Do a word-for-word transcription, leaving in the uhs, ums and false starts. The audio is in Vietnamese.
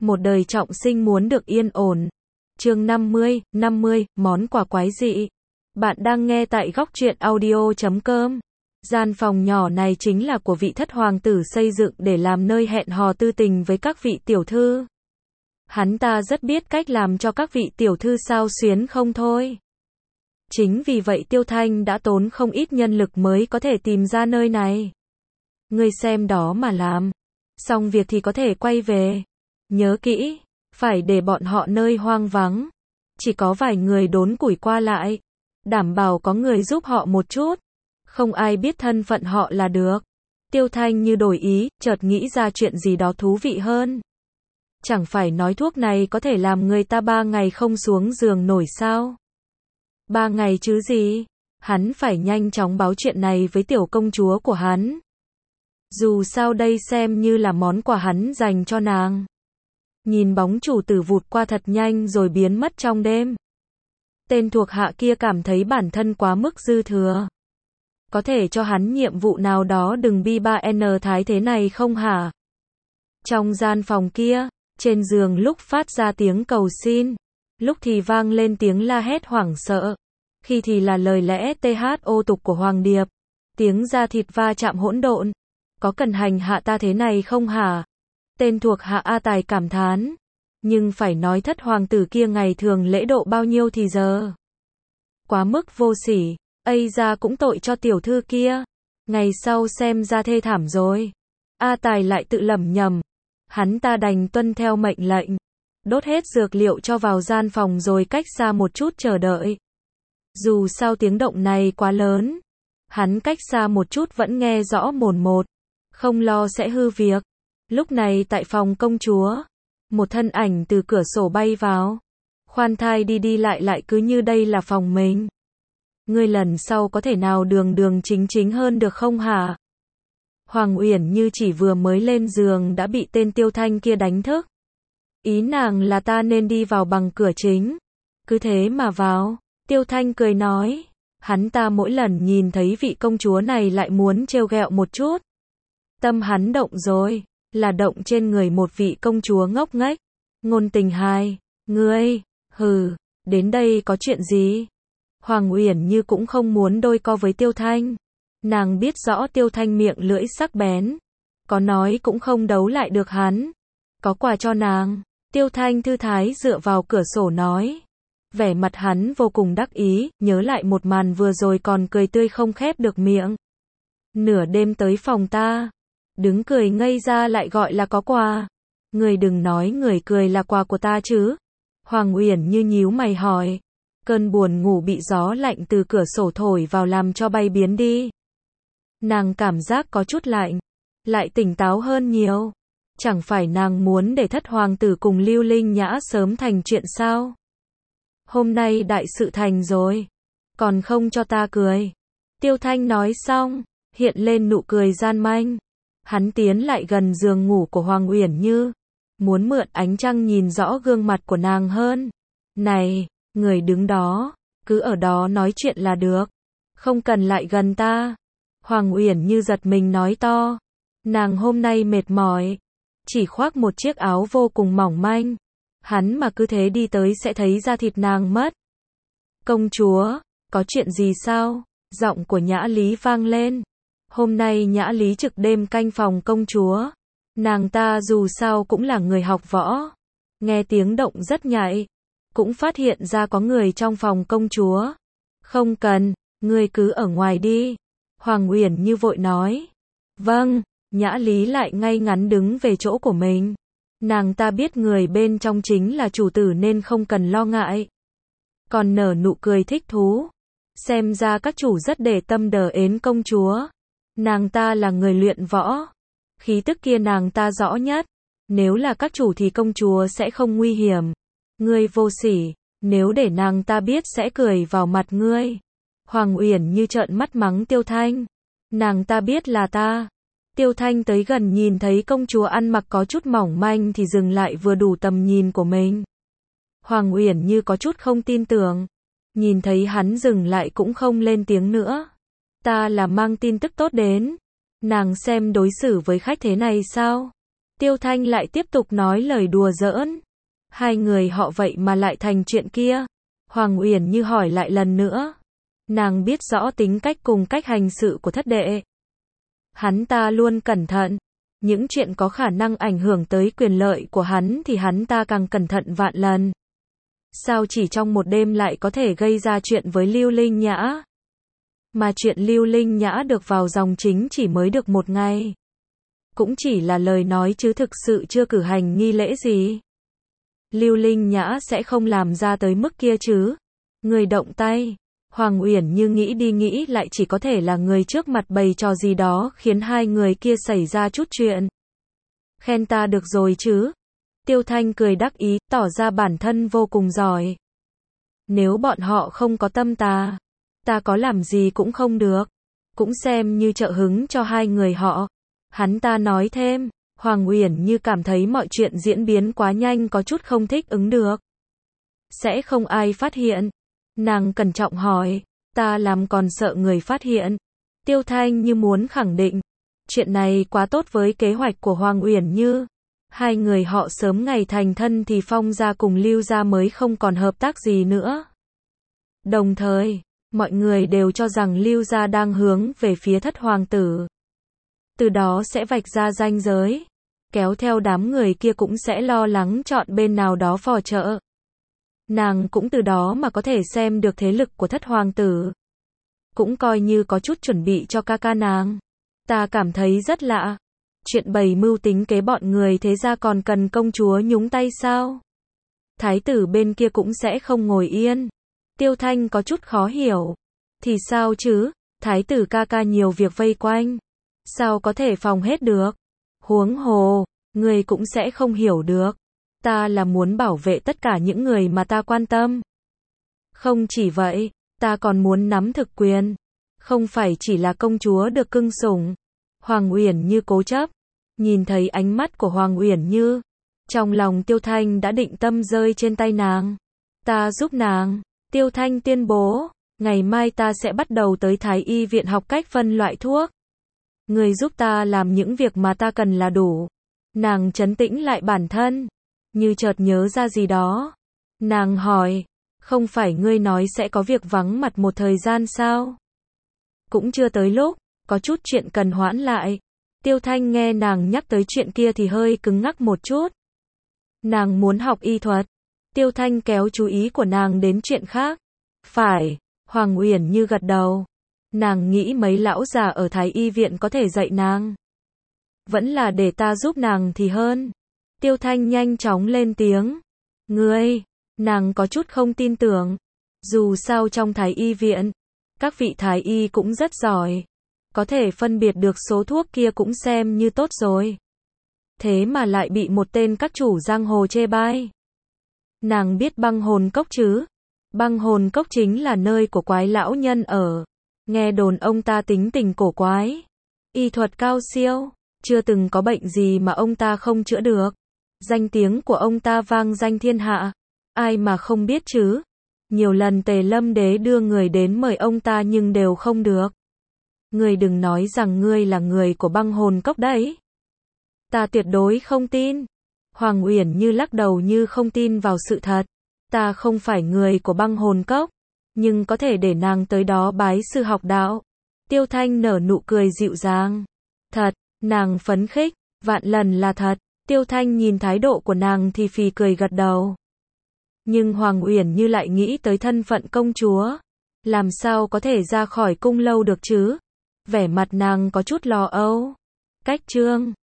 Một đời trọng sinh muốn được yên ổn. Chương năm mươi, năm mươi, món quà quái dị. Bạn đang nghe tại góc truyện audio chấm com. Gian phòng nhỏ này chính là của vị thất hoàng tử xây dựng để làm nơi hẹn hò tư tình với các vị tiểu thư. Hắn ta rất biết cách làm cho các vị tiểu thư xao xuyến không thôi. Chính vì vậy Tiêu Thanh đã tốn không ít nhân lực mới có thể tìm ra nơi này. Ngươi xem đó mà làm. Xong việc thì có thể quay về. Nhớ kỹ, phải để bọn họ nơi hoang vắng. Chỉ có vài người đốn củi qua lại. Đảm bảo có người giúp họ một chút. Không ai biết thân phận họ là được. Tiêu Thanh như đổi ý, chợt nghĩ ra chuyện gì đó thú vị hơn. Chẳng phải nói thuốc này có thể làm người ta ba ngày không xuống giường nổi sao? Ba ngày chứ gì? Hắn phải nhanh chóng báo chuyện này với tiểu công chúa của hắn. Dù sao đây xem như là món quà hắn dành cho nàng. Nhìn bóng chủ tử vụt qua thật nhanh rồi biến mất trong đêm. Tên thuộc hạ kia cảm thấy bản thân quá mức dư thừa. Có thể cho hắn nhiệm vụ nào đó đừng bi ba n thái thế này không hả? Trong gian phòng kia, trên giường lúc phát ra tiếng cầu xin, lúc thì vang lên tiếng la hét hoảng sợ, khi thì là lời lẽ thô tục của Hoàng Điệp, tiếng da thịt va chạm hỗn độn. Có cần hành hạ ta thế này không hả? Tên thuộc hạ A Tài cảm thán. Nhưng phải nói thất hoàng tử kia ngày thường lễ độ bao nhiêu thì giờ. Quá mức vô sỉ, ây ra cũng tội cho tiểu thư kia. Ngày sau xem ra thê thảm rồi. A Tài lại tự lẩm nhẩm. Hắn ta đành tuân theo mệnh lệnh. Đốt hết dược liệu cho vào gian phòng rồi cách xa một chút chờ đợi. Dù sao tiếng động này quá lớn. Hắn cách xa một chút vẫn nghe rõ mồn một. Không lo sẽ hư việc. Lúc này tại phòng công chúa, một thân ảnh từ cửa sổ bay vào. Khoan thai đi đi lại lại cứ như đây là phòng mình. Ngươi lần sau có thể nào đường đường chính chính hơn được không hả? Hoàng Uyển Như chỉ vừa mới lên giường đã bị tên Tiêu Thanh kia đánh thức. Ý nàng là ta nên đi vào bằng cửa chính. Cứ thế mà vào. Tiêu Thanh cười nói. Hắn ta mỗi lần nhìn thấy vị công chúa này lại muốn trêu ghẹo một chút. Tâm hắn động rồi, là động trên người một vị công chúa ngốc nghếch. Ngôn Tình Hai, ngươi, hừ, đến đây có chuyện gì? Hoàng Uyển Như cũng không muốn đôi co với Tiêu Thanh. Nàng biết rõ Tiêu Thanh miệng lưỡi sắc bén, có nói cũng không đấu lại được hắn. Có quà cho nàng. Tiêu Thanh thư thái dựa vào cửa sổ nói. Vẻ mặt hắn vô cùng đắc ý, nhớ lại một màn vừa rồi còn cười tươi không khép được miệng. Nửa đêm tới phòng ta, đứng cười ngây ra lại gọi là có quà. Người đừng nói người cười là quà của ta chứ. Hoàng Uyển Như nhíu mày hỏi. Cơn buồn ngủ bị gió lạnh từ cửa sổ thổi vào làm cho bay biến đi. Nàng cảm giác có chút lạnh, lại tỉnh táo hơn nhiều. Chẳng phải nàng muốn để thất hoàng tử cùng Lưu Linh Nhã sớm thành chuyện sao? Hôm nay đại sự thành rồi, còn không cho ta cười. Tiêu Thanh nói xong, hiện lên nụ cười gian manh. Hắn tiến lại gần giường ngủ của Hoàng Uyển Như, muốn mượn ánh trăng nhìn rõ gương mặt của nàng hơn. Này, người đứng đó, cứ ở đó nói chuyện là được, không cần lại gần ta. Hoàng Uyển Như giật mình nói to. Nàng hôm nay mệt mỏi, chỉ khoác một chiếc áo vô cùng mỏng manh. Hắn mà cứ thế đi tới sẽ thấy da thịt nàng mất. Công chúa, có chuyện gì sao? Giọng của Nhã Lý vang lên. Hôm nay Nhã Lý trực đêm canh phòng công chúa. Nàng ta dù sao cũng là người học võ. Nghe tiếng động rất nhạy. Cũng phát hiện ra có người trong phòng công chúa. Không cần, ngươi cứ ở ngoài đi. Hoàng Uyển Như vội nói. Vâng, Nhã Lý lại ngay ngắn đứng về chỗ của mình. Nàng ta biết người bên trong chính là chủ tử nên không cần lo ngại. Còn nở nụ cười thích thú. Xem ra các chủ rất để tâm đờ ến công chúa. Nàng ta là người luyện võ. Khí tức kia nàng ta rõ nhất. Nếu là các chủ thì công chúa sẽ không nguy hiểm. Ngươi vô sỉ, nếu để nàng ta biết sẽ cười vào mặt ngươi. Hoàng Uyển Như trợn mắt mắng Tiêu Thanh. Nàng ta biết là ta. Tiêu Thanh tới gần nhìn thấy công chúa ăn mặc có chút mỏng manh thì dừng lại vừa đủ tầm nhìn của mình. Hoàng Uyển Như có chút không tin tưởng. Nhìn thấy hắn dừng lại cũng không lên tiếng nữa. Ta là mang tin tức tốt đến. Nàng xem đối xử với khách thế này sao? Tiêu Thanh lại tiếp tục nói lời đùa giỡn. Hai người họ vậy mà lại thành chuyện kia. Hoàng Uyển Như hỏi lại lần nữa. Nàng biết rõ tính cách cùng cách hành sự của thất đệ. Hắn ta luôn cẩn thận. Những chuyện có khả năng ảnh hưởng tới quyền lợi của hắn thì hắn ta càng cẩn thận vạn lần. Sao chỉ trong một đêm lại có thể gây ra chuyện với Lưu Linh Nhã? Mà chuyện Lưu Linh Nhã được vào dòng chính chỉ mới được một ngày. Cũng chỉ là lời nói chứ thực sự chưa cử hành nghi lễ gì. Lưu Linh Nhã sẽ không làm ra tới mức kia chứ. Người động tay. Hoàng Uyển Như nghĩ đi nghĩ lại chỉ có thể là người trước mặt bày trò gì đó khiến hai người kia xảy ra chút chuyện. Khen ta được rồi chứ. Tiêu Thanh cười đắc ý, tỏ ra bản thân vô cùng giỏi. Nếu bọn họ không có tâm ta, ta có làm gì cũng không được. Cũng xem như trợ hứng cho hai người họ. Hắn ta nói thêm, Hoàng Uyển Như cảm thấy mọi chuyện diễn biến quá nhanh có chút không thích ứng được. Sẽ không ai phát hiện. Nàng cẩn trọng hỏi, ta làm còn sợ người phát hiện. Tiêu Thanh như muốn khẳng định, chuyện này quá tốt với kế hoạch của Hoàng Uyển Như. Hai người họ sớm ngày thành thân thì Phong gia cùng Lưu gia mới không còn hợp tác gì nữa. Đồng thời, mọi người đều cho rằng Lưu gia đang hướng về phía thất hoàng tử. Từ đó sẽ vạch ra ranh giới. Kéo theo đám người kia cũng sẽ lo lắng chọn bên nào đó phò trợ. Nàng cũng từ đó mà có thể xem được thế lực của thất hoàng tử. Cũng coi như có chút chuẩn bị cho ca ca nàng. Ta cảm thấy rất lạ. Chuyện bày mưu tính kế bọn người thế ra còn cần công chúa nhúng tay sao? Thái tử bên kia cũng sẽ không ngồi yên. Tiêu Thanh có chút khó hiểu. Thì sao chứ? Thái tử ca ca nhiều việc vây quanh. Sao có thể phòng hết được? Huống hồ, người cũng sẽ không hiểu được. Ta là muốn bảo vệ tất cả những người mà ta quan tâm. Không chỉ vậy, ta còn muốn nắm thực quyền. Không phải chỉ là công chúa được cưng sủng. Hoàng Uyển Như cố chấp. Nhìn thấy ánh mắt của Hoàng Uyển Như. Trong lòng Tiêu Thanh đã định tâm rơi trên tay nàng. Ta giúp nàng. Tiêu Thanh tuyên bố. Ngày mai ta sẽ bắt đầu tới Thái y viện học cách phân loại thuốc. Người giúp ta làm những việc mà ta cần là đủ. Nàng trấn tĩnh lại bản thân. Như chợt nhớ ra gì đó. Nàng hỏi. Không phải ngươi nói sẽ có việc vắng mặt một thời gian sao? Cũng chưa tới lúc. Có chút chuyện cần hoãn lại. Tiêu Thanh nghe nàng nhắc tới chuyện kia thì hơi cứng ngắc một chút. Nàng muốn học y thuật. Tiêu Thanh kéo chú ý của nàng đến chuyện khác. Phải. Hoàng Uyển Như gật đầu. Nàng nghĩ mấy lão già ở Thái y viện có thể dạy nàng. Vẫn là để ta giúp nàng thì hơn. Tiêu Thanh nhanh chóng lên tiếng. Ngươi, nàng có chút không tin tưởng. Dù sao trong Thái y viện, các vị Thái y cũng rất giỏi. Có thể phân biệt được số thuốc kia cũng xem như tốt rồi. Thế mà lại bị một tên các chủ giang hồ chê bai. Nàng biết băng hồn cốc chứ? Băng hồn cốc chính là nơi của quái lão nhân ở. Nghe đồn ông ta tính tình cổ quái. Y thuật cao siêu. Chưa từng có bệnh gì mà ông ta không chữa được. Danh tiếng của ông ta vang danh thiên hạ. Ai mà không biết chứ? Nhiều lần Tề Lâm Đế đưa người đến mời ông ta nhưng đều không được. Ngươi đừng nói rằng ngươi là người của băng hồn cốc đấy. Ta tuyệt đối không tin. Hoàng Uyển Như lắc đầu như không tin vào sự thật. Ta không phải người của băng hồn cốc. Nhưng có thể để nàng tới đó bái sư học đạo. Tiêu Thanh nở nụ cười dịu dàng. Thật, nàng phấn khích, vạn lần là thật. Tiêu Thanh nhìn thái độ của nàng thì phì cười gật đầu. Nhưng Hoàng Uyển Như lại nghĩ tới thân phận công chúa. Làm sao có thể ra khỏi cung lâu được chứ? Vẻ mặt nàng có chút lo âu. Cách chương